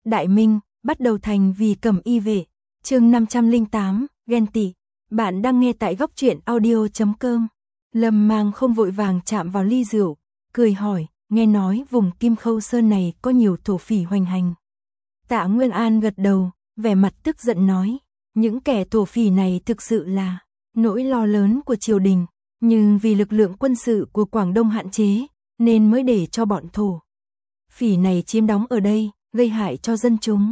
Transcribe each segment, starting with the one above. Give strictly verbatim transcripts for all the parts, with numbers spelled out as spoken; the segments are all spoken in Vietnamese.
Đại Minh, bắt đầu thành vì cẩm y vệ. Chương năm trăm lẻ tám, ghen tị. Bạn đang nghe tại góc truyện audio chấm com. Lâm Mang không vội vàng chạm vào ly rượu, cười hỏi, nghe nói vùng Kim Khâu Sơn này có nhiều thổ phỉ hoành hành. Tạ Nguyên An gật đầu, vẻ mặt tức giận nói, những kẻ thổ phỉ này thực sự là nỗi lo lớn của triều đình, nhưng vì lực lượng quân sự của Quảng Đông hạn chế, nên mới để cho bọn thổ phỉ này chiếm đóng ở đây, gây hại cho dân chúng.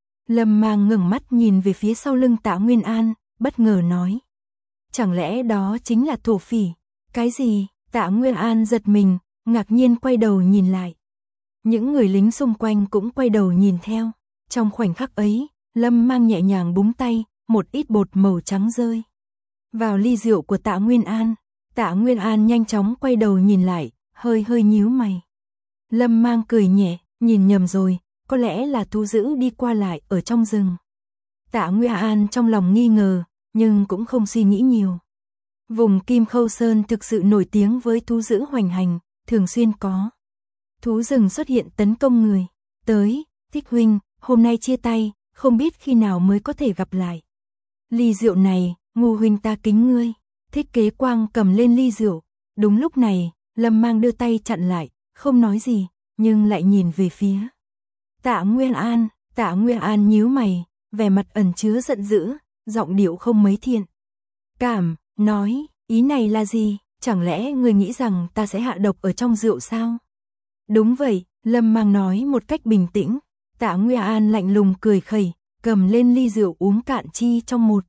Lâm Mang ngẩng mắt nhìn về phía sau lưng Tạ Nguyên An, bất ngờ nói, chẳng lẽ đó chính là thổ phỉ? Cái gì? Tạ Nguyên An giật mình, ngạc nhiên quay đầu nhìn lại. Những người lính xung quanh cũng quay đầu nhìn theo. Trong khoảnh khắc ấy, Lâm Mang nhẹ nhàng búng tay, một ít bột màu trắng rơi vào ly rượu của Tạ Nguyên An. Tạ Nguyên An nhanh chóng quay đầu nhìn lại, hơi hơi nhíu mày. Lâm Mang cười nhẹ, nhìn nhầm rồi, có lẽ là thú dữ đi qua lại ở trong rừng. Tạ Nguyên An trong lòng nghi ngờ, nhưng cũng không suy nghĩ nhiều. Vùng Kim Khâu Sơn thực sự nổi tiếng với thú dữ hoành hành, thường xuyên có thú rừng xuất hiện tấn công người. Tới, Thích huynh, hôm nay chia tay, không biết khi nào mới có thể gặp lại. Ly rượu này, Ngô huynh ta kính ngươi. Thích Kế Quang cầm lên ly rượu. Đúng lúc này, Lâm Mang đưa tay chặn lại, không nói gì, nhưng lại nhìn về phía Tạ Nguyên An. Tạ Nguyên An nhíu mày, vẻ mặt ẩn chứa giận dữ, giọng điệu không mấy thiện cảm, nói, ý này là gì? Chẳng lẽ ngươi nghĩ rằng ta sẽ hạ độc ở trong rượu sao? Đúng vậy, Lâm Mang nói một cách bình tĩnh. Tạ Nguyên An lạnh lùng cười khẩy, cầm lên ly rượu uống cạn chi trong một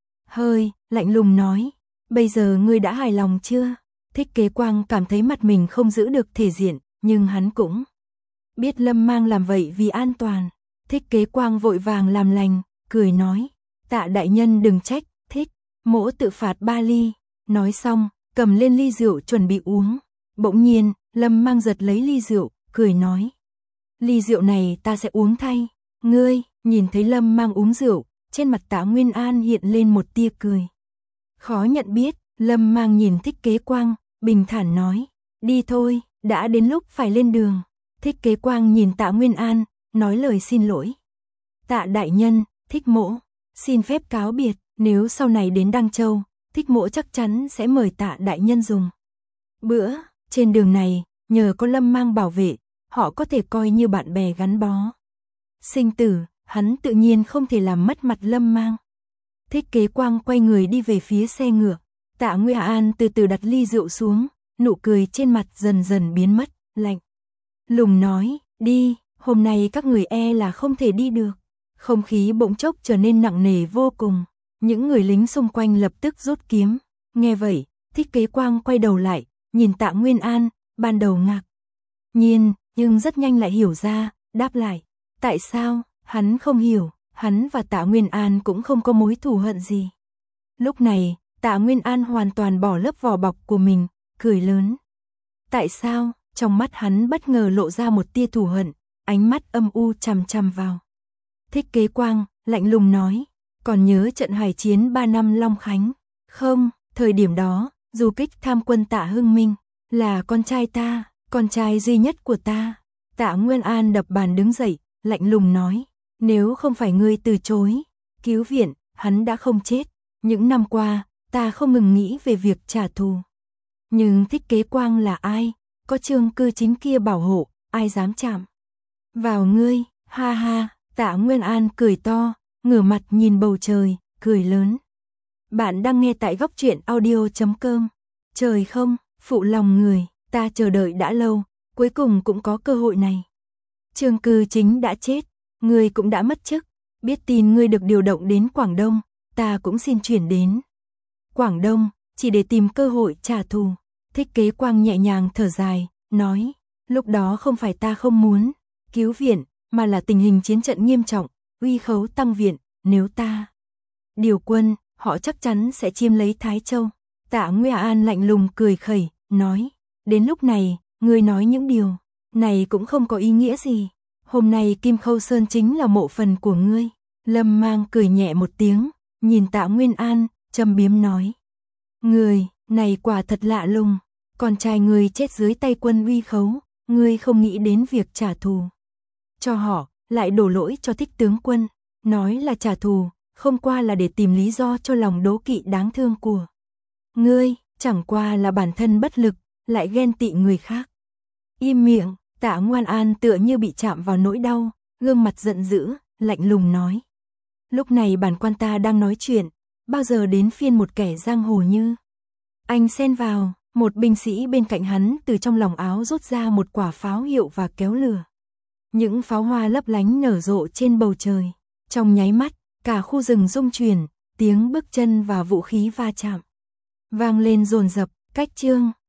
hơi, lạnh lùng nói, bây giờ ngươi đã hài lòng chưa? Thích Kế Quang cảm thấy mặt mình không giữ được thể diện, nhưng hắn cũng biết Lâm Mang làm vậy vì an toàn. Thích Kế Quang vội vàng làm lành, cười nói, Tạ đại nhân đừng trách, thích, mỗ tự phạt ba ly. Nói xong, cầm lên ly rượu chuẩn bị uống. Bỗng nhiên, Lâm Mang giật lấy ly rượu, cười nói, ly rượu này ta sẽ uống thay. Ngươi, nhìn thấy Lâm Mang uống rượu, trên mặt Tạ Nguyên An hiện lên một tia cười. Khó nhận biết, Lâm Mang nhìn Thích Kế Quang, bình thản nói, đi thôi, đã đến lúc phải lên đường. Thích Kế Quang nhìn Tạ Nguyên An, nói lời xin lỗi. Tạ đại nhân, Thích mỗ, xin phép cáo biệt, nếu sau này đến Đăng Châu, Thích mỗ chắc chắn sẽ mời Tạ đại nhân dùng bữa. Trên đường này, nhờ có Lâm Mang bảo vệ, họ có thể coi như bạn bè gắn bó sinh tử, hắn tự nhiên không thể làm mất mặt Lâm Mang. Thích Kế Quang quay người đi về phía xe ngựa. Tạ Nguyên An từ từ đặt ly rượu xuống, nụ cười trên mặt dần dần biến mất, lạnh lùng nói, đi, hôm nay các người e là không thể đi được. Không khí bỗng chốc trở nên nặng nề vô cùng. Những người lính xung quanh lập tức rút kiếm. Nghe vậy, Thích Kế Quang quay đầu lại, nhìn Tạ Nguyên An, ban đầu ngạc nhiên, nhưng rất nhanh lại hiểu ra, đáp lại, tại sao? Hắn không hiểu, hắn và Tạ Nguyên An cũng không có mối thù hận gì. Lúc này, Tạ Nguyên An hoàn toàn bỏ lớp vỏ bọc của mình, cười lớn. Tại sao? Trong mắt hắn bất ngờ lộ ra một tia thù hận, ánh mắt âm u chằm chằm vào Thích Kế Quang, lạnh lùng nói, còn nhớ trận hải chiến ba năm Long Khánh? Không, thời điểm đó, du kích tham quân Tạ Hưng Minh, là con trai ta, con trai duy nhất của ta. Tạ Nguyên An đập bàn đứng dậy, lạnh lùng nói, nếu không phải ngươi từ chối cứu viện, hắn đã không chết. Những năm qua, ta không ngừng nghĩ về việc trả thù. Nhưng Thích Kế Quang là ai? Có Trương Cư Chính kia bảo hộ, ai dám chạm vào ngươi? Ha ha, Tạ Nguyên An cười to, ngửa mặt nhìn bầu trời, cười lớn. Bạn đang nghe tại góc truyện audio chấm com. Trời không, phụ lòng người, ta chờ đợi đã lâu, cuối cùng cũng có cơ hội này. Trương Cư Chính đã chết, ngươi cũng đã mất chức. Biết tin ngươi được điều động đến Quảng Đông, ta cũng xin chuyển đến Quảng Đông, chỉ để tìm cơ hội trả thù. Thích Kế Quang nhẹ nhàng thở dài, nói, lúc đó không phải ta không muốn cứu viện, mà là tình hình chiến trận nghiêm trọng, uy khấu tăng viện, nếu ta điều quân, họ chắc chắn sẽ chiếm lấy Thái Châu. Tạ Nguyên An lạnh lùng cười khẩy, nói, đến lúc này, ngươi nói những điều này cũng không có ý nghĩa gì. Hôm nay Kim Khâu Sơn chính là mộ phần của ngươi. Lâm Mang cười nhẹ một tiếng, nhìn Tạ Nguyên An, châm biếm nói, người này quả thật lạ lùng, con trai ngươi chết dưới tay quân uy khấu, ngươi không nghĩ đến việc trả thù cho họ, lại đổ lỗi cho Thích tướng quân, nói là trả thù, không qua là để tìm lý do cho lòng đố kỵ đáng thương của ngươi, chẳng qua là bản thân bất lực, lại ghen tị người khác. Im miệng, Tạ Ngoan An tựa như bị chạm vào nỗi đau, gương mặt giận dữ, lạnh lùng nói. Lúc này bản quan ta đang nói chuyện, bao giờ đến phiên một kẻ giang hồ như anh xen vào. Một binh sĩ bên cạnh hắn từ trong lòng áo rút ra một quả pháo hiệu và kéo lửa. Những pháo hoa lấp lánh nở rộ trên bầu trời. Trong nháy mắt, cả khu rừng rung chuyển, tiếng bước chân và vũ khí va chạm vang lên dồn dập. Cách chương